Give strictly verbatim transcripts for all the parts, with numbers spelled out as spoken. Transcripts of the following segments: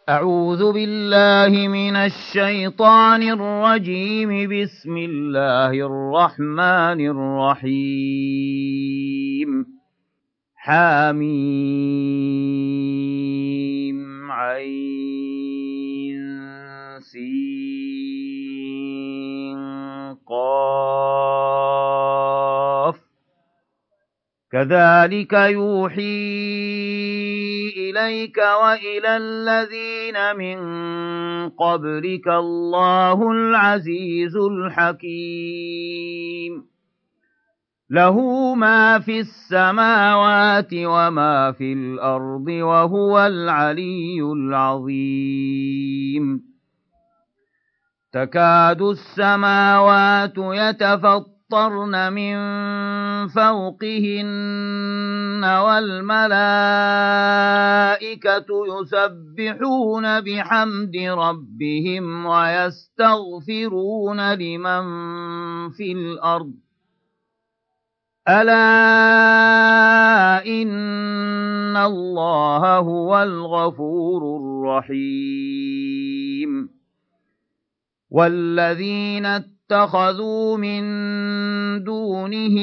أعوذ بالله من الشيطان الرجيم. بسم الله الرحمن الرحيم. حميم عين سين قاف. كذلك يوحي إليك وإلى الذين من قبلك الله العزيز الحكيم. له ما في السماوات وما في الأرض وهو العلي العظيم. تكاد السماوات يتفطرن من فوقهن والملائكة يسبحون بحمد ربهم ويستغفرون لمن في الأرض ألا إن الله هو الغفور الرحيم. والذين اتخذوا من دونه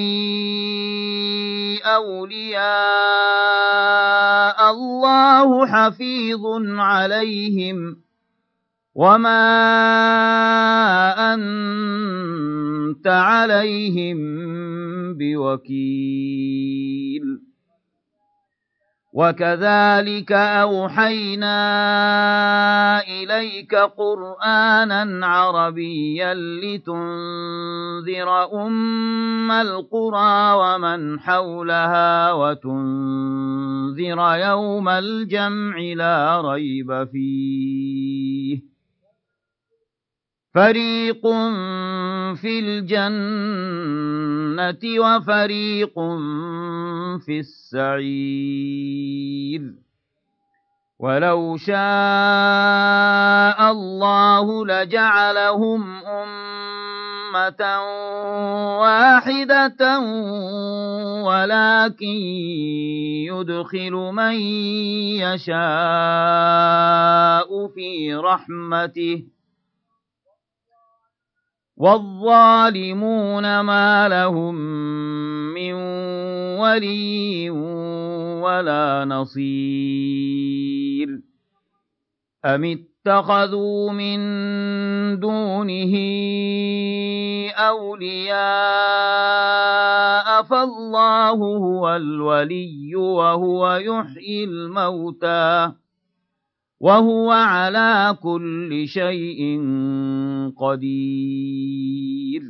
أولياء الله حفيظ عليهم وما أنت عليهم بوكيل. وكذلك أوحينا إليك قرآنا عربيا لتنذر أم القرى ومن حولها وتنذر يوم الجمع لا ريب فيه. فريق في الجنة وفريق في السعير. ولو شاء الله لجعلهم أمة واحدة ولكن يدخل من يشاء في رحمته والظالمون ما لهم من ولي ولا نصير. أم اتخذوا من دونه أولياء فالله هو الولي وهو يحيي الموتى وهو على كل شيء قدير.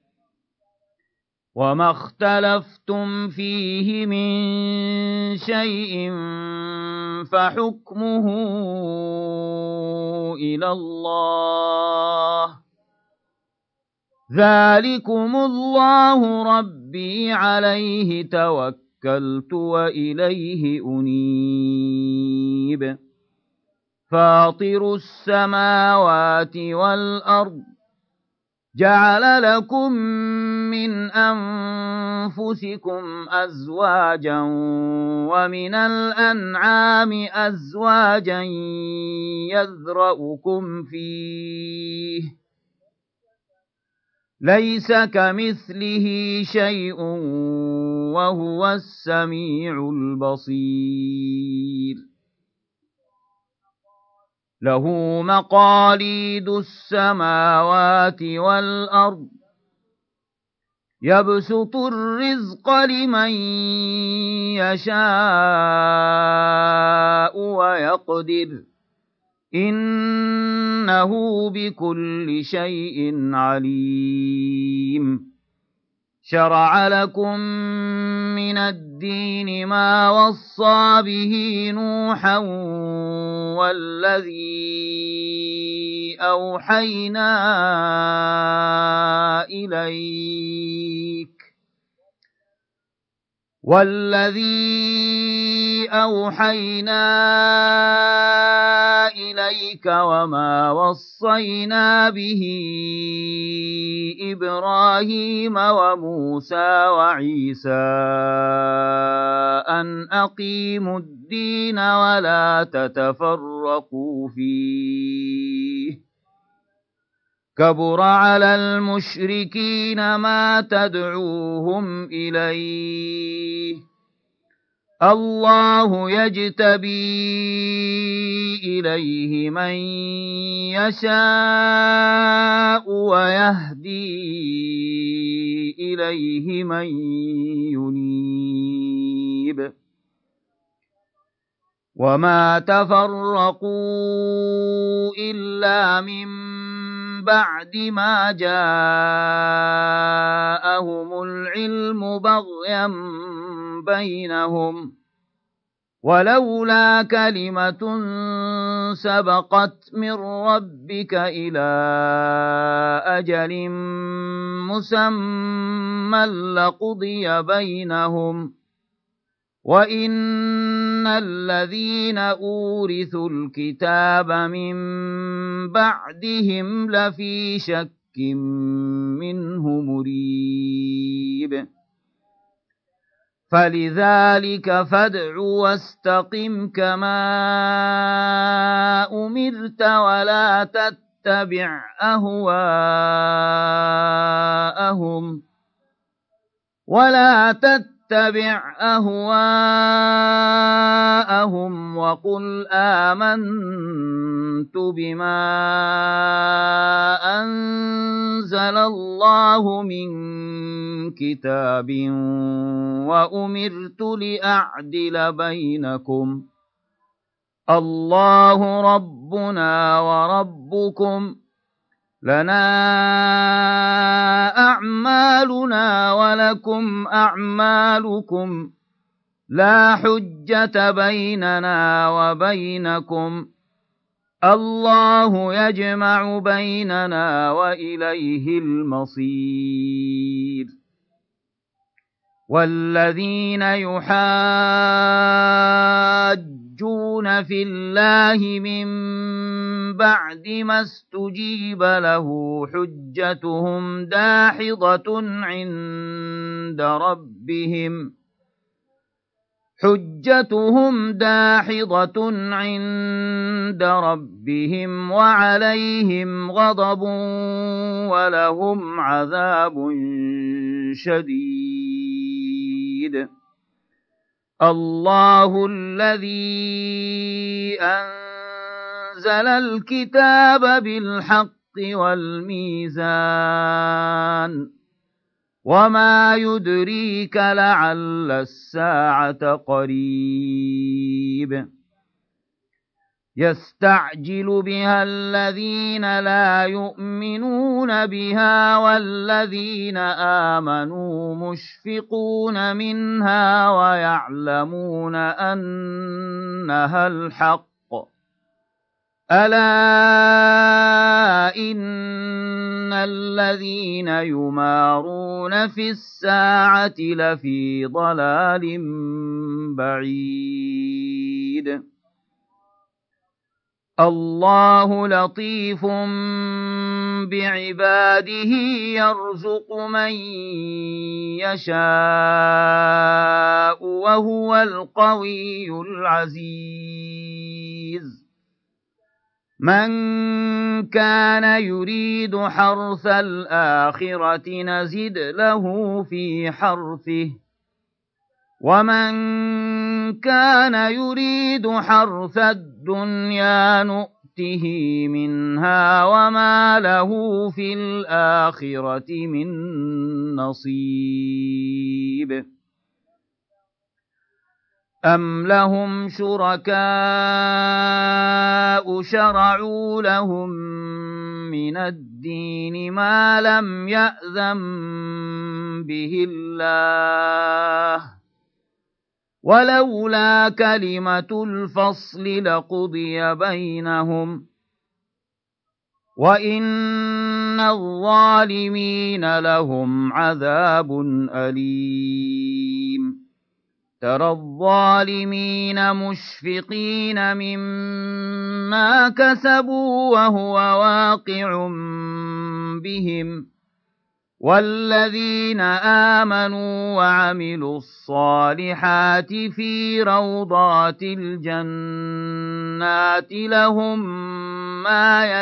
وما اختلفتم فيه من شيء فحكمه إلى الله. ذلكم الله ربي عليه توكلت وإليه أنيب. فاطر السماوات والأرض جعل لكم من أنفسكم أزواجا ومن الأنعام أزواجا يذرأكم فيه ليس كمثله شيء وهو السميع البصير. له مقاليد السماوات والأرض يبسط الرزق لمن يشاء ويقدر إنه بكل شيء عليم. شرع لكم من الدين ما وصى به نوحا والذي أوحينا إليك والذي أوحينا إليك وما وصينا به إبراهيم وموسى وعيسى أن أقيموا الدين ولا تتفرقوا فيه كبر على المشركين ما تدعوهم إليه الله يجتبي إليه من يشاء ويهدي إليه من ينيب وما تفرقوا إلا من بعد ما جاءهم العلم بغيا بينهم ولولا كلمة سبقت من ربك إلى أجل مسمى لقضي بينهم وإن الذين أورثوا الكتاب من بعدهم لفي شك منه مريب فلذلك فادع واستقم كما أمرت ولا تتبع أهواءهم ولا تتبع اتبع أهواءهم وقل آمنت بما أنزل الله من كتاب وأمرت لأعدل بينكم الله ربنا وربكم لنا أعمالنا ولكم أعمالكم لا حجة بيننا وبينكم الله يجمع بيننا وإليه المصير والذين يحاجون في الله من بعد ما استجيب له حجتهم داحضة عند ربهم حجتهم داحضة عند ربهم وعليهم غضب ولهم عذاب شديد الله الذي أنزل الكتاب بالحق والميزان وما يدريك لعل الساعة قريب يستعجل بها الذين لا يؤمنون بها والذين آمنوا مشفقون منها ويعلمون أنها الحق ألا إن الذين يمارون في الساعة لفي ضلال بعيد الله لطيف بعباده يرزق من يشاء وهو القوي العزيز من كان يريد حرث الآخرة نزد له في حرثه ومن كان يريد حرث الدنيا نؤته منها وما له في الآخرة من نصيب أم لهم شركاء شرعوا لهم من الدين ما لم يأذن به الله ولولا كلمة الفصل لقضي بينهم وإن الظالمين لهم عذاب أليم ترى الظالمين مشفقين مما كسبوا وهو واقع بهم والذين آمنوا وعملوا الصالحات في روضات الجنات لهم ما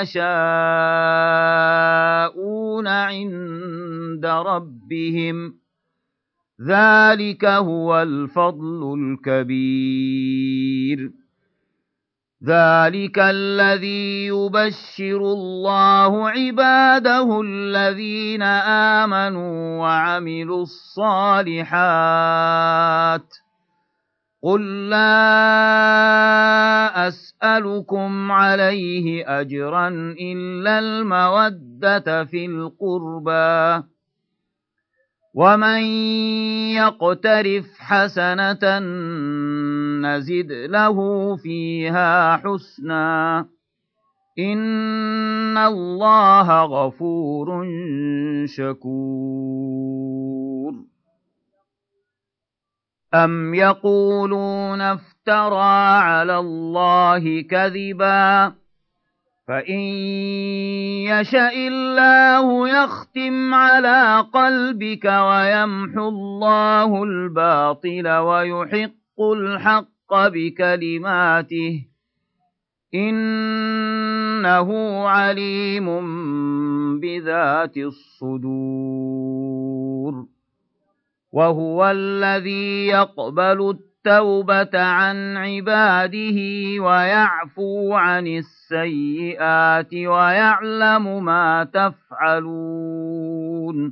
يشاءون عند ربهم ذلك هو الفضل الكبير ذلك الذي يبشر الله عباده الذين آمنوا وعملوا الصالحات قل لا أسألكم عليه أجرا إلا المودة في القربى ومن يقترف حسنة نزد له فيها حسنا إن الله غفور شكور أم يقولون افترى على الله كذبا فإن يشأ الله يختم على قلبك ويمحو الله الباطل ويحق الحق بكلماته إنه عليم بذات الصدور وهو الذي يقبل التوبة عن عباده ويعفو عن السيئات ويعلم ما تفعلون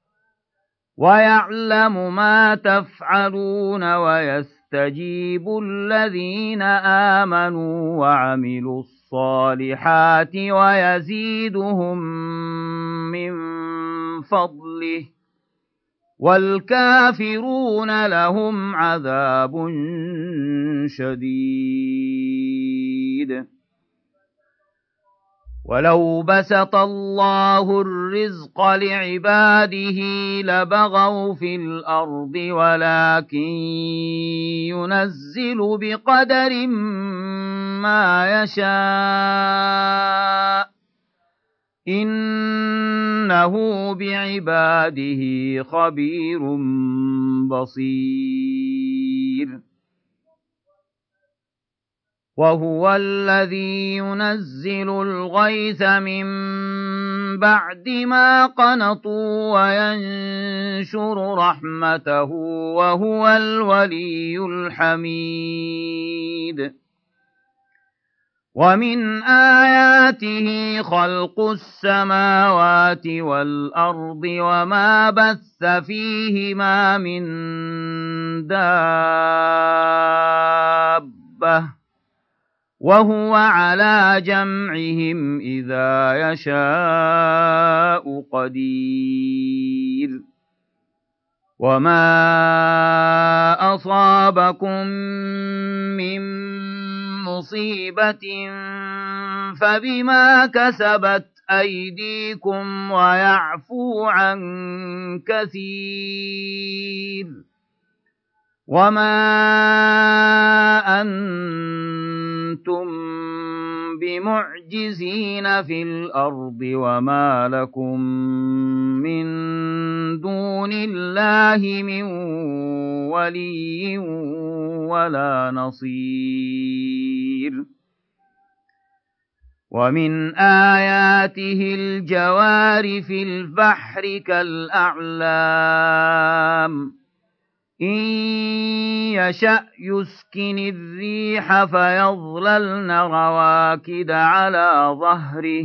ويعلم ما تفعلون ويستجيب الذين آمنوا وعملوا الصالحات ويزيدهم من فضله والكافرون لهم عذاب شديد ولو بسط الله الرزق لعباده لبغوا في الأرض ولكن ينزل بقدر ما يشاء إنه بعباده خبير بصير وهو الذي ينزل الغيث من بعد ما قنطوا وينشر رحمته وهو الولي الحميد ومن آياته خلق السماوات والأرض وما بث فيهما من دابة وهو على جمعهم إذا يشاء قدير وما أصابكم من مصيبة فبما كسبت أيديكم ويعفو عن كثير وما أنتم بمعجزين في الأرض وما لكم من دون الله من ولي ولا نصير ومن آياته الجوار في البحر كالأعلام إن يشأ يسكن الريح فيظللن رواكد على ظهره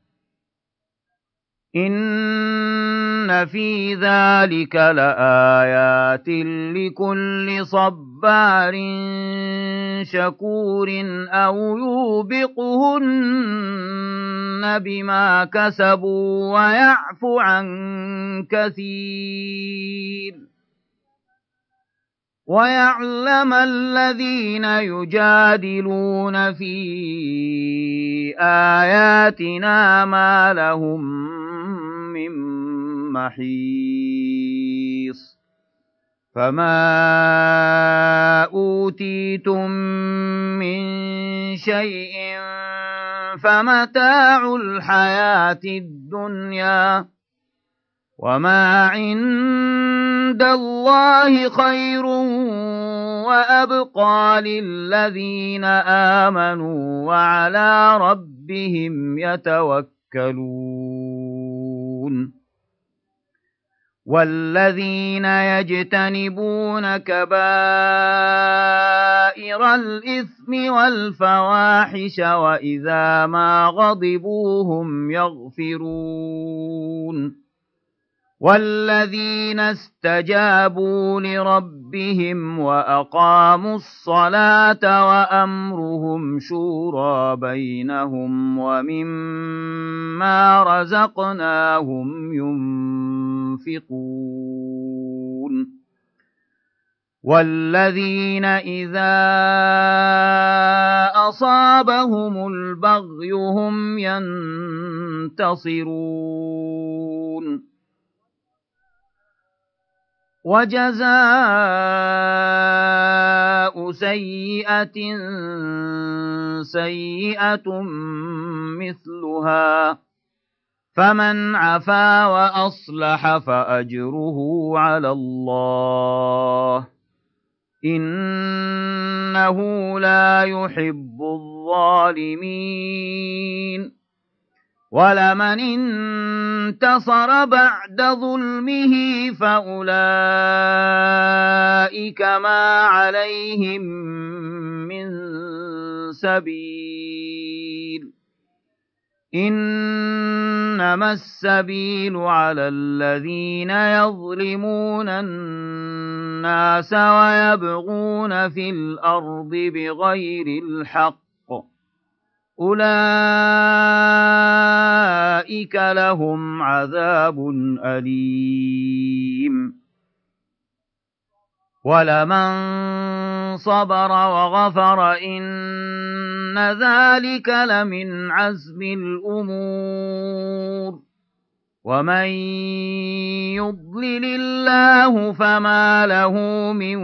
إن في ذلك لآيات لكل صبار شكور أو يوبقهن بما كسبوا ويعفو عن كثير ويعلم الذين يجادلون في آياتنا ما لهم من محيص فما أوتيتم من شيء فمتاع الحياة الدنيا وما عند الله خير وأبقى للذين آمنوا وعلى ربهم يتوكلون والذين يجتنبون كبائر الإثم والفواحش وإذا ما غضبوا هم يغفرون والذين استجابوا لربهم وأقاموا الصلاة وأمرهم شورى بينهم ومما رزقناهم ينفقون والذين إذا أصابهم البغي هم ينتصرون وجزاء سيئة سيئة مثلها فمن عفا وأصلح فأجره على الله إنه لا يحب الظالمين ولمن انتصر بعد ظلمه فأولئك ما عليهم من سبيل إنما السبيل على الذين يظلمون الناس ويبغون في الأرض بغير الحق أولئك لهم عذاب أليم ولمن صبر وغفر إن ذلك لمن عزم الأمور ومن يضلل الله فما له من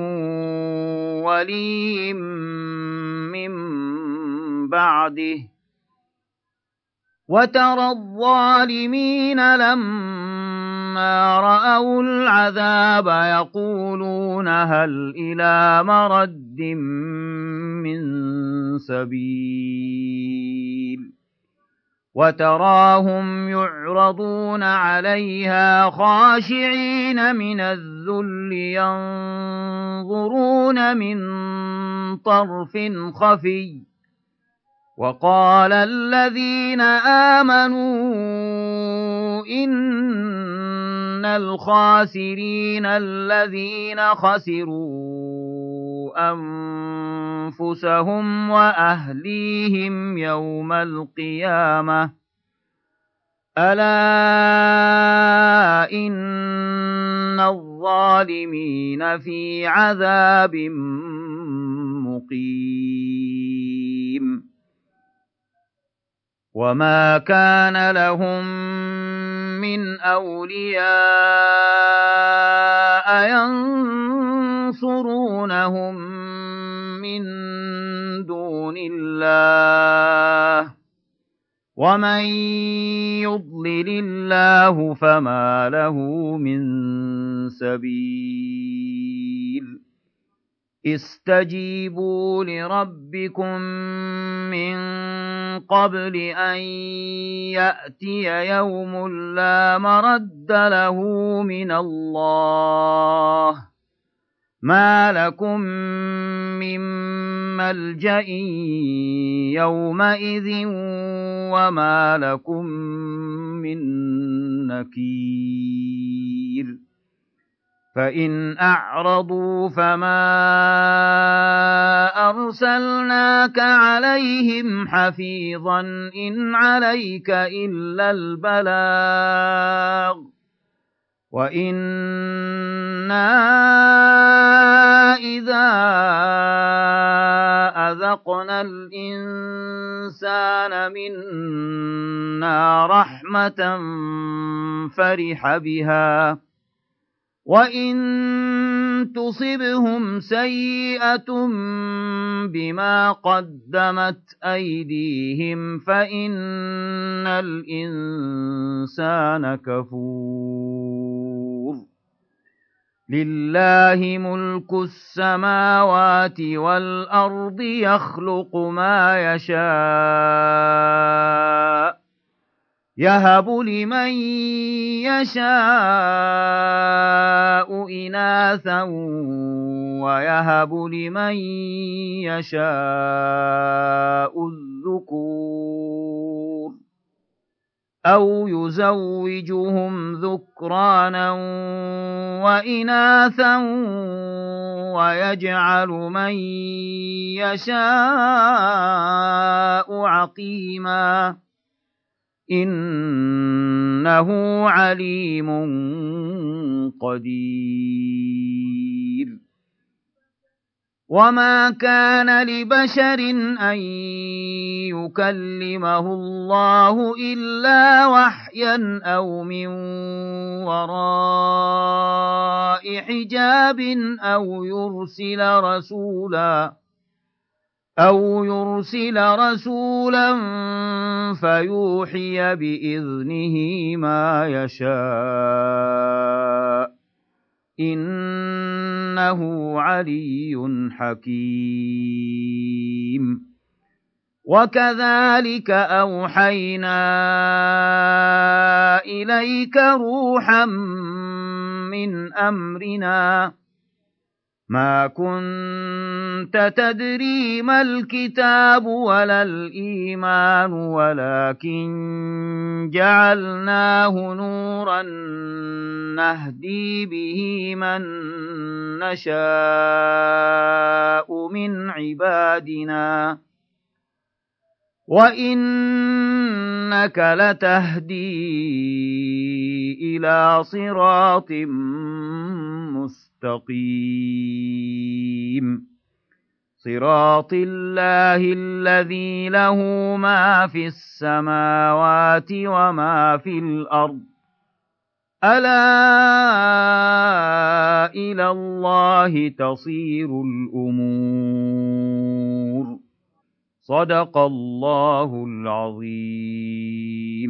ولي من بعده وترى الظالمين لما رأوا العذاب يقولون هل إلى مرد من سبيل وتراهم يعرضون عليها خاشعين من الذل ينظرون من طرف خفي وقال الذين آمنوا إن الخاسرين الذين خسروا أنفسهم وأهليهم يوم القيامة ألا إن الظالمين في عذاب مقيم وما كان لهم من أولياء ينصرونهم من دون الله ومن يضلل الله فما له من سبيل استجيبوا لربكم من قبل أن يأتي يوم لا مرد له من الله ما لكم من ملجأ يومئذ وما لكم من نكير فإن أعرضوا فما أرسلناك عليهم حفيظا إن عليك إلا البلاغ وإنا إذا أذقنا الإنسان منا رحمة فرح بها وَإِن تُصِبْهُمْ سَيِّئَةٌ بِمَا قَدَّمَتْ أَيْدِيهِمْ فَإِنَّ الْإِنسَانَ كَفُورٌ لِلَّهِ مُلْكُ السَّمَاوَاتِ وَالْأَرْضِ يَخْلُقُ مَا يَشَاءُ يَهَبُ لِمَن يَشَاءُ إِنَاثًا وَيَهَبُ لِمَن يَشَاءُ الذُّكُورَ أَوْ يُزَوِّجُهُمْ ذُكْرَانًا وَإِنَاثًا وَيَجْعَلُ مَن يَشَاءُ عَقِيمًا إِنَّهُ عَلِيمٌ قَدِيرٌ وَمَا كَانَ لِبَشَرٍ أَن يُكَلِّمَهُ اللَّهُ إِلَّا وَحْيًا أَوْ مِن وَرَاءِ حِجَابٍ أَوْ يُرْسِلَ رَسُولًا أَوْ يُرْسِلَ رَسُولًا فَيُوحِيَ بِإِذْنِهِ مَا يَشَاءُ إِنَّهُ عَلِيٌّ حَكِيمٌ وَكَذَلِكَ أَوْحَيْنَا إِلَيْكَ رُوحًا مِّنْ أَمْرِنَا مَا كُنتَ تَدْرِي مَا الْكِتَابُ وَلَا الْإِيمَانُ وَلَٰكِن جَعَلْنَاهُ نُورًا نَّهْدِي بِهِ مَن نَّشَاءُ مِنْ عِبَادِنَا ۚ وَإِنَّكَ لَتَهْدِي إِلَىٰ صِرَاطٍ مُّسْتَقِيمٍ صِرَاطِ اللَّهِ الَّذِي لَهُ مَا فِي السَّمَاوَاتِ وَمَا فِي الْأَرْضِ أَلَا إِلَى اللَّهِ تَصِيرُ الْأُمُورُ صدق الله العظيم.